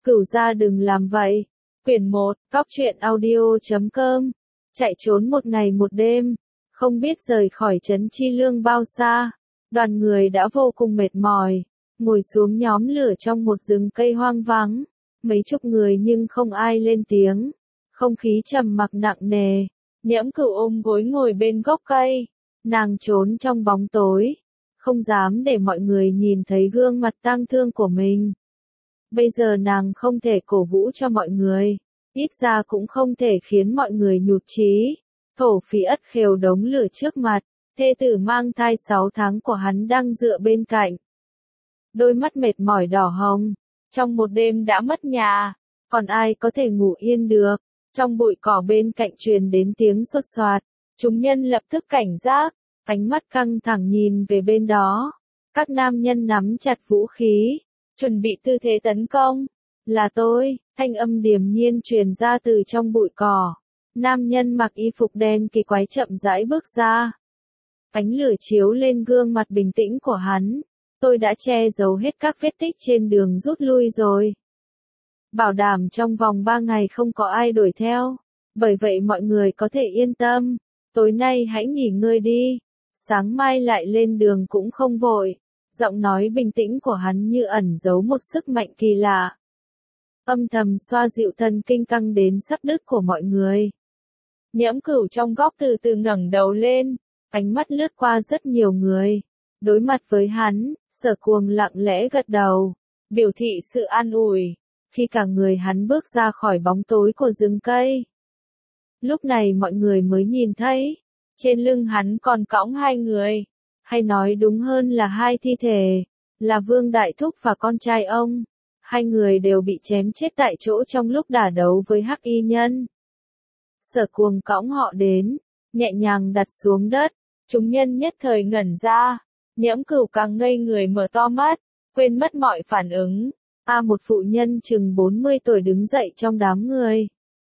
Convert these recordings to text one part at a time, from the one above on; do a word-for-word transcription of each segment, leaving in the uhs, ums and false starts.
Cửu gia đừng làm vậy. Quyển một, cóc truyện audio chấm com. Chạy trốn một ngày một đêm, không biết rời khỏi trấn Chi Lương bao xa. Đoàn người đã vô cùng mệt mỏi, ngồi xuống nhóm lửa trong một rừng cây hoang vắng. Mấy chục người nhưng không ai lên tiếng. Không khí trầm mặc nặng nề. Nhiễm Cửu ôm gối ngồi bên gốc cây. Nàng trốn trong bóng tối, không dám để mọi người nhìn thấy gương mặt tang thương của mình. Bây giờ nàng không thể cổ vũ cho mọi người, ít ra cũng không thể khiến mọi người nhụt chí. Thổ Phỉ ất khều đống lửa trước mặt, thê tử mang thai sáu tháng của hắn đang dựa bên cạnh. Đôi mắt mệt mỏi đỏ hồng, trong một đêm đã mất nhà, còn ai có thể ngủ yên được. Trong bụi cỏ bên cạnh truyền đến tiếng xốt xoạt, chúng nhân lập tức cảnh giác, ánh mắt căng thẳng nhìn về bên đó. Các nam nhân nắm chặt vũ khí, chuẩn bị tư thế tấn công. Là tôi, thanh âm điềm nhiên truyền ra từ trong bụi cỏ. Nam nhân mặc y phục đen kỳ quái chậm rãi bước ra. Ánh lửa chiếu lên gương mặt bình tĩnh của hắn. Tôi đã che giấu hết các vết tích trên đường rút lui rồi. Bảo đảm trong vòng ba ngày không có ai đuổi theo. Bởi vậy mọi người có thể yên tâm. Tối nay hãy nghỉ ngơi đi. Sáng mai lại lên đường cũng không vội. Giọng nói bình tĩnh của hắn như ẩn giấu một sức mạnh kỳ lạ. Âm thầm xoa dịu thần kinh căng đến sắp đứt của mọi người. Nhiễm Cửu trong góc từ từ ngẩng đầu lên, ánh mắt lướt qua rất nhiều người. Đối mặt với hắn, Sở Cuồng lặng lẽ gật đầu, biểu thị sự an ủi. Khi cả người hắn bước ra khỏi bóng tối của rừng cây. Lúc này mọi người mới nhìn thấy, trên lưng hắn còn cõng hai người. Hay nói đúng hơn là hai thi thể, là Vương Đại Thúc và con trai ông. Hai người đều bị chém chết tại chỗ trong lúc đả đấu với Hắc Y Nhân. Sở Cuồng cõng họ đến, nhẹ nhàng đặt xuống đất, chúng nhân nhất thời ngẩn ra. Nhiễm Cửu càng ngây người mở to mắt, quên mất mọi phản ứng. A một phụ nhân chừng bốn mươi tuổi đứng dậy trong đám người.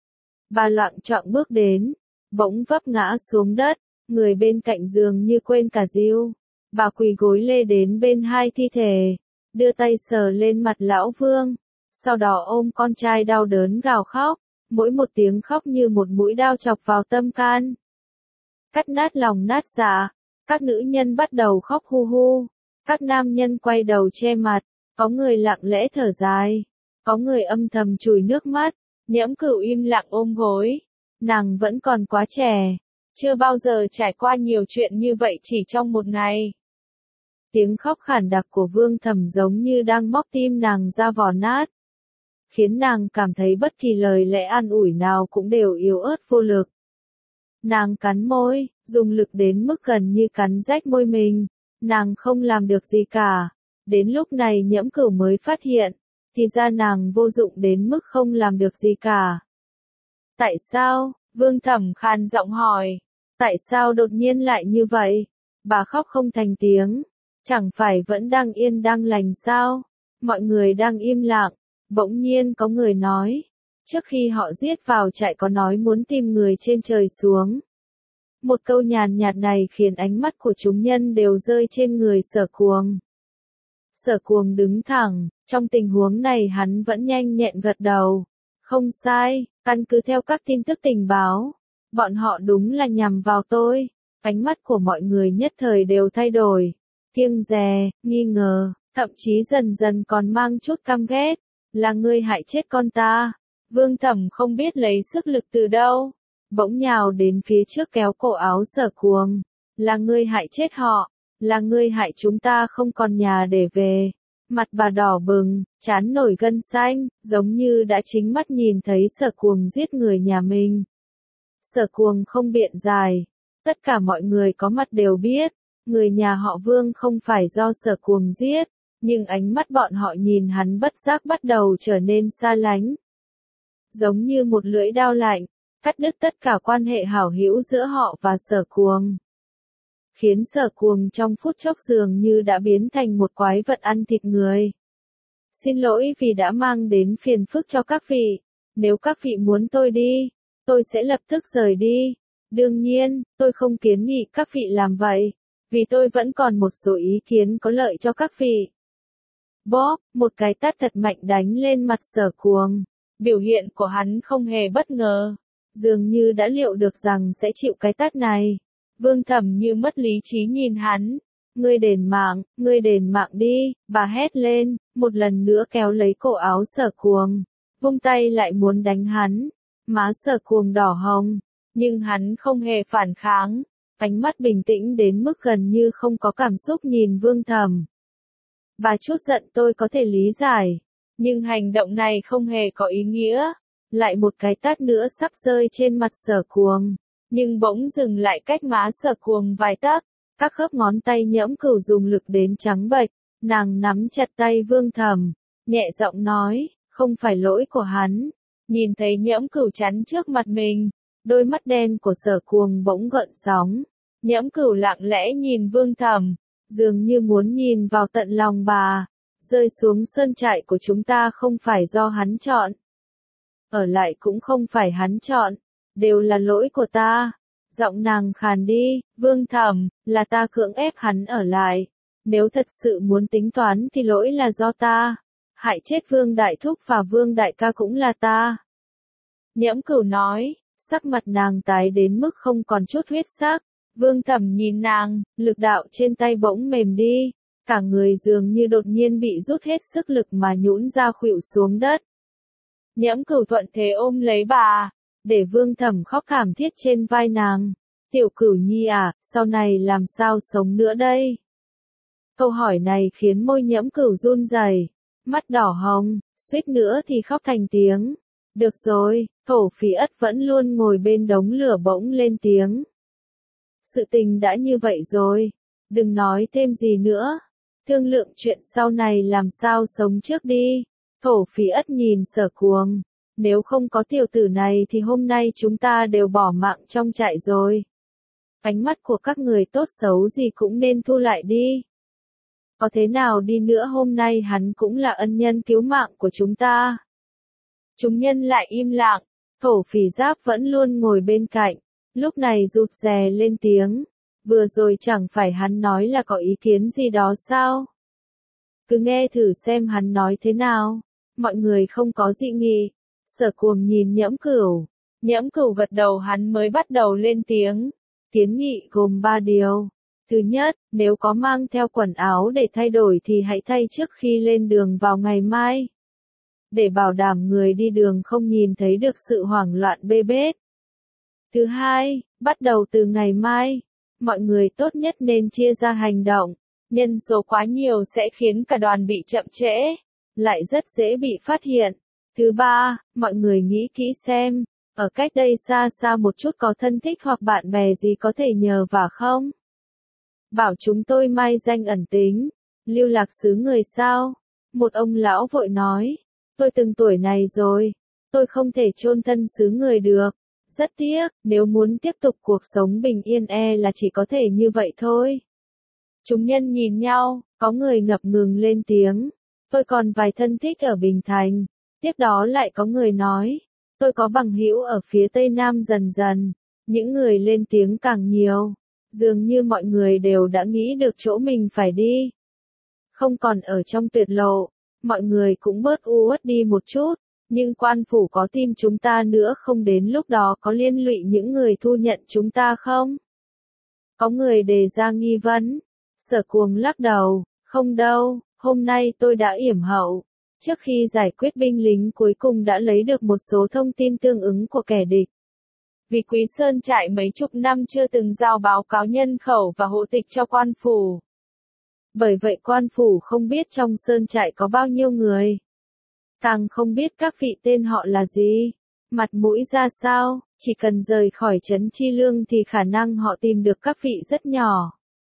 Bà loạng choạng bước đến, bỗng vấp ngã xuống đất. Người bên cạnh giường như quên cả Diêu. Bà quỳ gối lê đến bên hai thi thể, đưa tay sờ lên mặt lão Vương, sau đó ôm con trai đau đớn gào khóc, mỗi một tiếng khóc như một mũi đao chọc vào tâm can. Cắt nát lòng nát dạ, các nữ nhân bắt đầu khóc hu hu, các nam nhân quay đầu che mặt, có người lặng lẽ thở dài, có người âm thầm chùi nước mắt. Nhiễm Cửu im lặng ôm gối, nàng vẫn còn quá trẻ. Chưa bao giờ trải qua nhiều chuyện như vậy chỉ trong một ngày. Tiếng khóc khản đặc của Vương Thẩm giống như đang móc tim nàng ra vỏ nát. Khiến nàng cảm thấy bất kỳ lời lẽ an ủi nào cũng đều yếu ớt vô lực. Nàng cắn môi, dùng lực đến mức gần như cắn rách môi mình. Nàng không làm được gì cả. Đến lúc này Nhiễm Cửu mới phát hiện, thì ra nàng vô dụng đến mức không làm được gì cả. Tại sao? Vương Thẩm khàn giọng hỏi. Tại sao đột nhiên lại như vậy? Bà khóc không thành tiếng. Chẳng phải vẫn đang yên đang lành sao? Mọi người đang im lặng. Bỗng nhiên có người nói. Trước khi họ giết vào trại có nói muốn tìm người trên trời xuống. Một câu nhàn nhạt này khiến ánh mắt của chúng nhân đều rơi trên người Sở Cuồng. Sở Cuồng đứng thẳng. Trong tình huống này hắn vẫn nhanh nhẹn gật đầu. Không sai, căn cứ theo các tin tức tình báo. Bọn họ đúng là nhằm vào tôi. Ánh mắt của mọi người nhất thời đều thay đổi. Kiêng dè, nghi ngờ, thậm chí dần dần còn mang chút căm ghét. Là ngươi hại chết con ta. Vương Thẩm không biết lấy sức lực từ đâu. Bỗng nhào đến phía trước kéo cổ áo Sở Cuồng. Là ngươi hại chết họ. Là ngươi hại chúng ta không còn nhà để về. Mặt bà đỏ bừng, trán nổi gân xanh, giống như đã chính mắt nhìn thấy Sở Cuồng giết người nhà mình. Sở Cuồng không biện giải. Tất cả mọi người có mặt đều biết, người nhà họ Vương không phải do Sở Cuồng giết, nhưng ánh mắt bọn họ nhìn hắn bất giác bắt đầu trở nên xa lánh. Giống như một lưỡi dao lạnh, cắt đứt tất cả quan hệ hảo hữu giữa họ và Sở Cuồng. Khiến Sở Cuồng trong phút chốc dường như đã biến thành một quái vật ăn thịt người. Xin lỗi vì đã mang đến phiền phức cho các vị, nếu các vị muốn tôi đi, tôi sẽ lập tức rời đi. Đương nhiên, tôi không kiến nghị các vị làm vậy, vì tôi vẫn còn một số ý kiến có lợi cho các vị. Bóp, một cái tát thật mạnh đánh lên mặt Sở Cuồng. Biểu hiện của hắn không hề bất ngờ, dường như đã liệu được rằng sẽ chịu cái tát này. Vương Thẩm như mất lý trí nhìn hắn. Ngươi đền mạng, ngươi đền mạng đi, bà hét lên, một lần nữa kéo lấy cổ áo Sở Cuồng, vung tay lại muốn đánh hắn. Má Sở Cuồng đỏ hồng, nhưng hắn không hề phản kháng, ánh mắt bình tĩnh đến mức gần như không có cảm xúc nhìn Vương Thẩm. Bà chút giận tôi có thể lý giải, nhưng hành động này không hề có ý nghĩa. Lại một cái tát nữa sắp rơi trên mặt Sở Cuồng, nhưng bỗng dừng lại cách má Sở Cuồng vài tấc. Các khớp ngón tay Nhẫm Cửu dùng lực đến trắng bệch, nàng nắm chặt tay Vương Thẩm, nhẹ giọng nói, không phải lỗi của hắn. Nhìn thấy Nhẫm Cửu chắn trước mặt mình, đôi mắt đen của Sở Cuồng bỗng gợn sóng. Nhẫm Cửu lặng lẽ nhìn Vương Thẩm, dường như muốn nhìn vào tận lòng bà. Rơi xuống sơn trại của chúng ta không phải do hắn chọn. Ở lại cũng không phải hắn chọn, đều là lỗi của ta. Giọng nàng khàn đi, Vương Thẩm, là ta cưỡng ép hắn ở lại. Nếu thật sự muốn tính toán thì lỗi là do ta. Hại chết Vương Đại Thúc và Vương Đại Ca cũng là ta. Nhẫm Cửu nói, sắc mặt nàng tái đến mức không còn chút huyết sắc. Vương Thẩm nhìn nàng, lực đạo trên tay bỗng mềm đi. Cả người dường như đột nhiên bị rút hết sức lực mà nhũn ra khuỵu xuống đất. Nhẫm Cửu thuận thế ôm lấy bà, để Vương Thẩm khóc thảm thiết trên vai nàng. Tiểu Cửu nhi à, sau này làm sao sống nữa đây? Câu hỏi này khiến môi Nhẫm Cửu run rẩy, mắt đỏ hồng, suýt nữa thì khóc thành tiếng. Được rồi, Thổ Phỉ Ất vẫn luôn ngồi bên đống lửa bỗng lên tiếng. Sự tình đã như vậy rồi, đừng nói thêm gì nữa. Thương lượng chuyện sau này làm sao sống trước đi. Thổ Phỉ Ất nhìn Sở Cuồng. Nếu không có tiểu tử này thì hôm nay chúng ta đều bỏ mạng trong trại rồi. Ánh mắt của các người tốt xấu gì cũng nên thu lại đi. Có thế nào đi nữa hôm nay hắn cũng là ân nhân cứu mạng của chúng ta. Chúng nhân lại im lặng. Thổ Phỉ Giáp vẫn luôn ngồi bên cạnh. Lúc này rụt rè lên tiếng. Vừa rồi chẳng phải hắn nói là có ý kiến gì đó sao? Cứ nghe thử xem hắn nói thế nào. Mọi người không có dị nghị. Sở Cuồng nhìn Nhẫm Cửu. Nhẫm Cửu gật đầu hắn mới bắt đầu lên tiếng. Kiến nghị gồm ba điều. Thứ nhất, nếu có mang theo quần áo để thay đổi thì hãy thay trước khi lên đường vào ngày mai. Để bảo đảm người đi đường không nhìn thấy được sự hoảng loạn bê bết. Thứ hai, bắt đầu từ ngày mai, mọi người tốt nhất nên chia ra hành động. Nhân số quá nhiều sẽ khiến cả đoàn bị chậm trễ, lại rất dễ bị phát hiện. Thứ ba, mọi người nghĩ kỹ xem, ở cách đây xa xa một chút có thân thích hoặc bạn bè gì có thể nhờ vả không? Bảo chúng tôi mai danh ẩn tính, lưu lạc xứ người sao? Một ông lão vội nói, tôi từng tuổi này rồi, tôi không thể chôn thân xứ người được. Rất tiếc, nếu muốn tiếp tục cuộc sống bình yên e là chỉ có thể như vậy thôi. Chúng nhân nhìn nhau, có người ngập ngừng lên tiếng. Tôi còn vài thân thích ở Bình Thành. Tiếp đó lại có người nói, tôi có bằng hữu ở phía Tây Nam dần dần. Những người lên tiếng càng nhiều. Dường như mọi người đều đã nghĩ được chỗ mình phải đi. Không còn ở trong tuyệt lộ, mọi người cũng bớt u uất đi một chút. Nhưng quan phủ có tim chúng ta nữa không đến lúc đó có liên lụy những người thu nhận chúng ta không? Có người đề ra nghi vấn. Sở Cuồng lắc đầu, không đâu, hôm nay tôi đã yểm hậu. Trước khi giải quyết binh lính cuối cùng đã lấy được một số thông tin tương ứng của kẻ địch. Vì Quý Sơn trại mấy chục năm chưa từng giao báo cáo nhân khẩu và hộ tịch cho quan phủ. Bởi vậy quan phủ không biết trong Sơn trại có bao nhiêu người. Càng không biết các vị tên họ là gì, mặt mũi ra sao, chỉ cần rời khỏi trấn Chi Lương thì khả năng họ tìm được các vị rất nhỏ.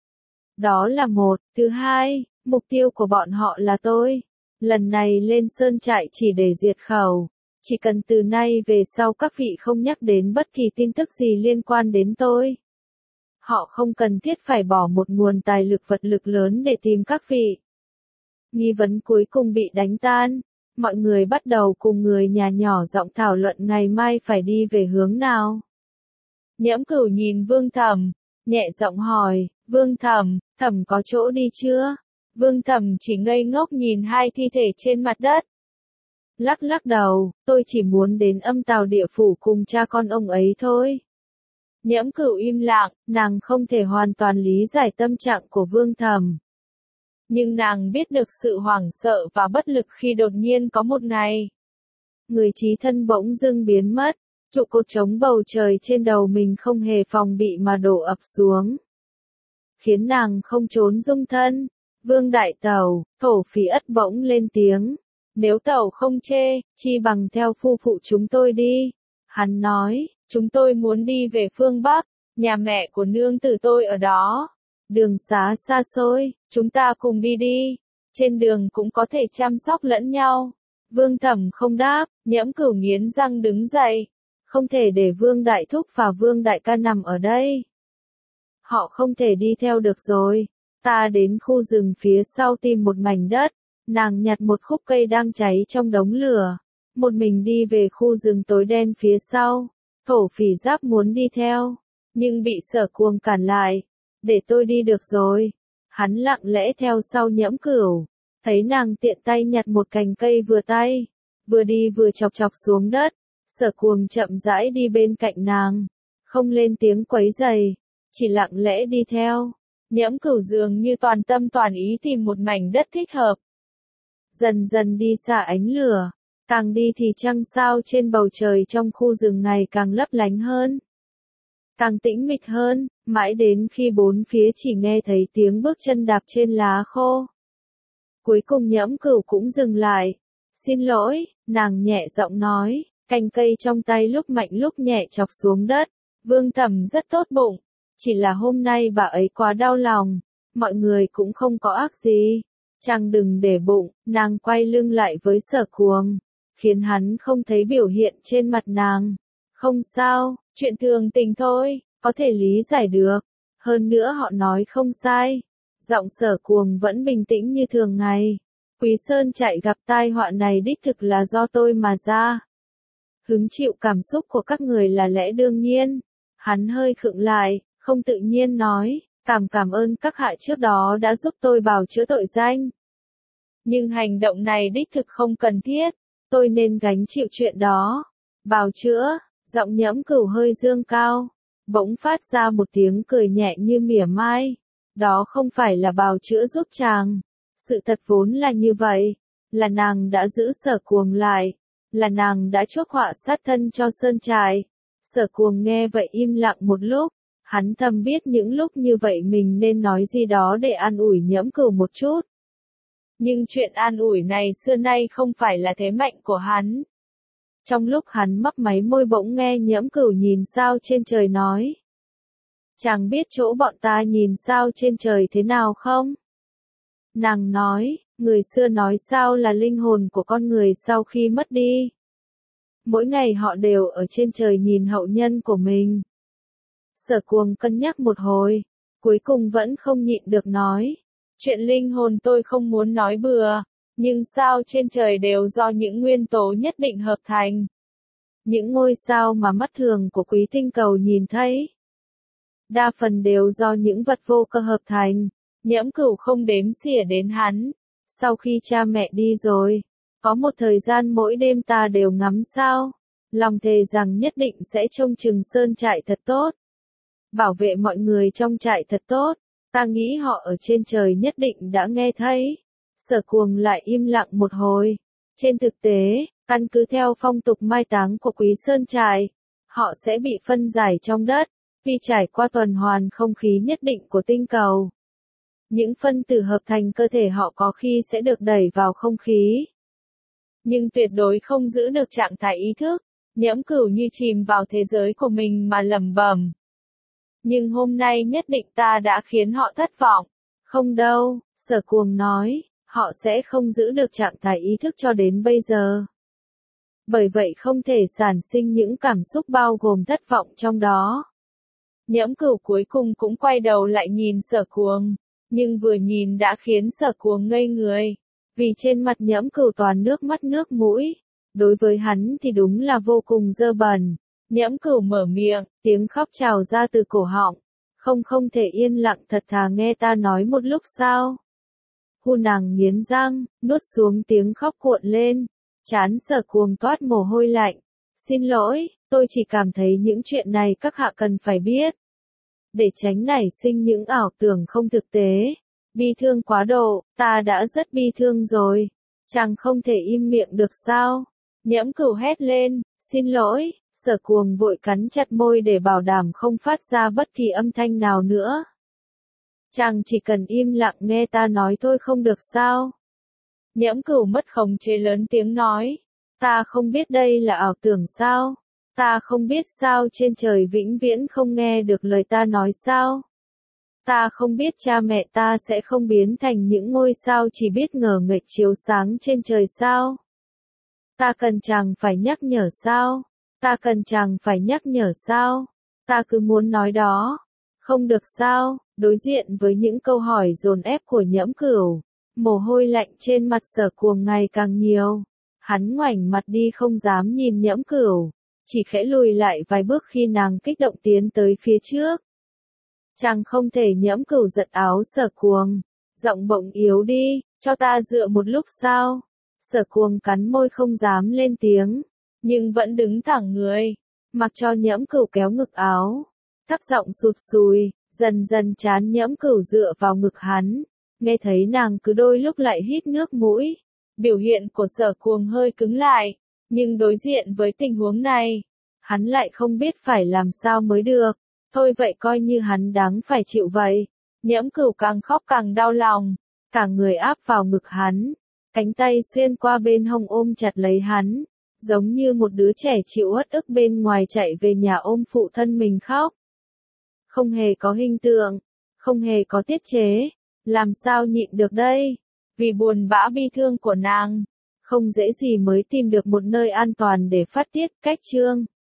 Đó là một. Thứ hai, mục tiêu của bọn họ là tôi. Lần này lên sơn trại chỉ để diệt khẩu. Chỉ cần từ nay về sau các vị không nhắc đến bất kỳ tin tức gì liên quan đến tôi. Họ không cần thiết phải bỏ một nguồn tài lực vật lực lớn để tìm các vị. Nghi vấn cuối cùng bị đánh tan. Mọi người bắt đầu cùng người nhà nhỏ giọng thảo luận ngày mai phải đi về hướng nào. Nhẫm Cửu nhìn Vương Thẩm, nhẹ giọng hỏi, Vương Thẩm, Thẩm có chỗ đi chưa? Vương Thẩm chỉ ngây ngốc nhìn hai thi thể trên mặt đất. Lắc lắc đầu, tôi chỉ muốn đến âm tào địa phủ cùng cha con ông ấy thôi. Nhiễm Cửu im lặng, nàng không thể hoàn toàn lý giải tâm trạng của Vương Thẩm. Nhưng nàng biết được sự hoảng sợ và bất lực khi đột nhiên có một ngày. Người chí thân bỗng dưng biến mất, trụ cột chống bầu trời trên đầu mình không hề phòng bị mà đổ ập xuống. Khiến nàng không trốn dung thân. Vương Đại Tẩu, Thổ Phỉ Ất bỗng lên tiếng. Nếu Tẩu không chê, chi bằng theo phu phụ chúng tôi đi. Hắn nói, chúng tôi muốn đi về phương Bắc, nhà mẹ của nương tử tôi ở đó. Đường xá xa xôi, chúng ta cùng đi đi. Trên đường cũng có thể chăm sóc lẫn nhau. Vương Thẩm không đáp, Nhiễm Cửu nghiến răng đứng dậy. Không thể để Vương Đại Thúc và Vương Đại Ca nằm ở đây. Họ không thể đi theo được rồi. Ta đến khu rừng phía sau tìm một mảnh đất. Nàng nhặt một khúc cây đang cháy trong đống lửa. Một mình đi về khu rừng tối đen phía sau. Thổ Phỉ Giáp muốn đi theo. Nhưng bị Sở Cuồng cản lại. Để tôi đi được rồi. Hắn lặng lẽ theo sau Nhiễm Cửu. Thấy nàng tiện tay nhặt một cành cây vừa tay. Vừa đi vừa chọc chọc xuống đất. Sở Cuồng chậm rãi đi bên cạnh nàng. Không lên tiếng quấy rầy. Chỉ lặng lẽ đi theo. Nhiễm Cửu dường như toàn tâm toàn ý tìm một mảnh đất thích hợp. Dần dần đi xa ánh lửa. Càng đi thì trăng sao trên bầu trời trong khu rừng ngày càng lấp lánh hơn. Càng tĩnh mịch hơn, mãi đến khi bốn phía chỉ nghe thấy tiếng bước chân đạp trên lá khô. Cuối cùng Nhiễm Cửu cũng dừng lại. Xin lỗi, nàng nhẹ giọng nói, cành cây trong tay lúc mạnh lúc nhẹ chọc xuống đất. Vương Thẩm rất tốt bụng. Chỉ là hôm nay bà ấy quá đau lòng. Mọi người cũng không có ác gì. Chàng đừng để bụng, nàng quay lưng lại với Sở Cuồng. Khiến hắn không thấy biểu hiện trên mặt nàng. Không sao, chuyện thường tình thôi, có thể lý giải được. Hơn nữa họ nói không sai. Giọng Sở Cuồng vẫn bình tĩnh như thường ngày. Quý Sơn chạy gặp tai họa này đích thực là do tôi mà ra. Hứng chịu cảm xúc của các người là lẽ đương nhiên. Hắn hơi khựng lại, không tự nhiên nói, cảm cảm ơn các hạ trước đó đã giúp tôi bào chữa tội danh. Nhưng hành động này đích thực không cần thiết, tôi nên gánh chịu chuyện đó. Bào chữa, giọng Nhiễm Cửu hơi dương cao, bỗng phát ra một tiếng cười nhẹ như mỉa mai. Đó không phải là bào chữa giúp chàng. Sự thật vốn là như vậy, là nàng đã giữ Sở Cuồng lại, là nàng đã chuốc họa sát thân cho Sơn Trại. Sở Cuồng nghe vậy im lặng một lúc, hắn thầm biết những lúc như vậy mình nên nói gì đó để an ủi Nhiễm Cửu một chút. Nhưng chuyện an ủi này xưa nay không phải là thế mạnh của hắn. Trong lúc hắn mấp máy môi bỗng nghe Nhiễm Cửu nhìn sao trên trời nói. Chàng biết chỗ bọn ta nhìn sao trên trời thế nào không? Nàng nói, người xưa nói sao là linh hồn của con người sau khi mất đi. Mỗi ngày họ đều ở trên trời nhìn hậu nhân của mình. Sở Cuồng cân nhắc một hồi, cuối cùng vẫn không nhịn được nói. Chuyện linh hồn tôi không muốn nói bừa, nhưng sao trên trời đều do những nguyên tố nhất định hợp thành. Những ngôi sao mà mắt thường của quý tinh cầu nhìn thấy. Đa phần đều do những vật vô cơ hợp thành. Nhiễm Cửu không đếm xỉa đến hắn. Sau khi cha mẹ đi rồi, có một thời gian mỗi đêm ta đều ngắm sao. Lòng thề rằng nhất định sẽ trông chừng Sơn Trại thật tốt. Bảo vệ mọi người trong trại thật tốt. Ta nghĩ họ ở trên trời nhất định đã nghe thấy. Sở Cuồng lại im lặng một hồi. Trên thực tế, căn cứ theo phong tục mai táng của Quý Sơn Trại, họ sẽ bị phân giải trong đất, khi trải qua tuần hoàn không khí nhất định của tinh cầu. Những phân tử hợp thành cơ thể họ có khi sẽ được đẩy vào không khí. Nhưng tuyệt đối không giữ được trạng thái ý thức. Nhiễm Cửu như chìm vào thế giới của mình mà lẩm bẩm. Nhưng hôm nay nhất định ta đã khiến họ thất vọng. Không đâu, Sở Cuồng nói, họ sẽ không giữ được trạng thái ý thức cho đến bây giờ. Bởi vậy không thể sản sinh những cảm xúc bao gồm thất vọng trong đó. Nhiễm Cửu cuối cùng cũng quay đầu lại nhìn Sở Cuồng, nhưng vừa nhìn đã khiến Sở Cuồng ngây người. Vì trên mặt Nhiễm Cửu toàn nước mắt nước mũi. Đối với hắn thì đúng là vô cùng dơ bẩn. Nhiễm Cửu mở miệng, tiếng khóc trào ra từ cổ họng. Không không thể yên lặng thật thà nghe ta nói một lúc sao? Hu nàng nghiến răng, nuốt xuống tiếng khóc cuộn lên, trán Sở Cuồng toát mồ hôi lạnh. Xin lỗi, tôi chỉ cảm thấy những chuyện này các hạ cần phải biết. Để tránh nảy sinh những ảo tưởng không thực tế. Bi thương quá độ, ta đã rất bi thương rồi. Chàng không thể im miệng được sao? Nhiễm Cửu hét lên, xin lỗi. Sở Cuồng vội cắn chặt môi để bảo đảm không phát ra bất kỳ âm thanh nào nữa. Chàng chỉ cần im lặng nghe ta nói thôi không được sao? Nhiễm Cửu mất khống chế lớn tiếng nói. Ta không biết đây là ảo tưởng sao? Ta không biết sao trên trời vĩnh viễn không nghe được lời ta nói sao? Ta không biết cha mẹ ta sẽ không biến thành những ngôi sao chỉ biết ngờ nghệch chiếu sáng trên trời sao? Ta cần chàng phải nhắc nhở sao? Ta cần chàng phải nhắc nhở sao? Ta cứ muốn nói đó. Không được sao? Đối diện với những câu hỏi dồn ép của Nhiễm Cửu, mồ hôi lạnh trên mặt Sở Cuồng ngày càng nhiều. Hắn ngoảnh mặt đi không dám nhìn Nhiễm Cửu, chỉ khẽ lùi lại vài bước khi nàng kích động tiến tới phía trước. Chàng không thể. Nhiễm Cửu giật áo Sở Cuồng, giọng bỗng yếu đi, cho ta dựa một lúc sao? Sở Cuồng cắn môi không dám lên tiếng, nhưng vẫn đứng thẳng người, mặc cho Nhiễm Cửu kéo ngực áo, thấp giọng sụt sùi, dần dần chán Nhiễm Cửu dựa vào ngực hắn, nghe thấy nàng cứ đôi lúc lại hít nước mũi. Biểu hiện của Sở Cuồng hơi cứng lại, nhưng đối diện với tình huống này, hắn lại không biết phải làm sao mới được. Thôi vậy coi như hắn đáng phải chịu vậy. Nhiễm Cửu càng khóc càng đau lòng, cả người áp vào ngực hắn, cánh tay xuyên qua bên hông ôm chặt lấy hắn, giống như một đứa trẻ chịu uất ức bên ngoài chạy về nhà ôm phụ thân mình khóc. Không hề có hình tượng, không hề có tiết chế, làm sao nhịn được đây? Vì buồn bã bi thương của nàng, không dễ gì mới tìm được một nơi an toàn để phát tiết. Cách chương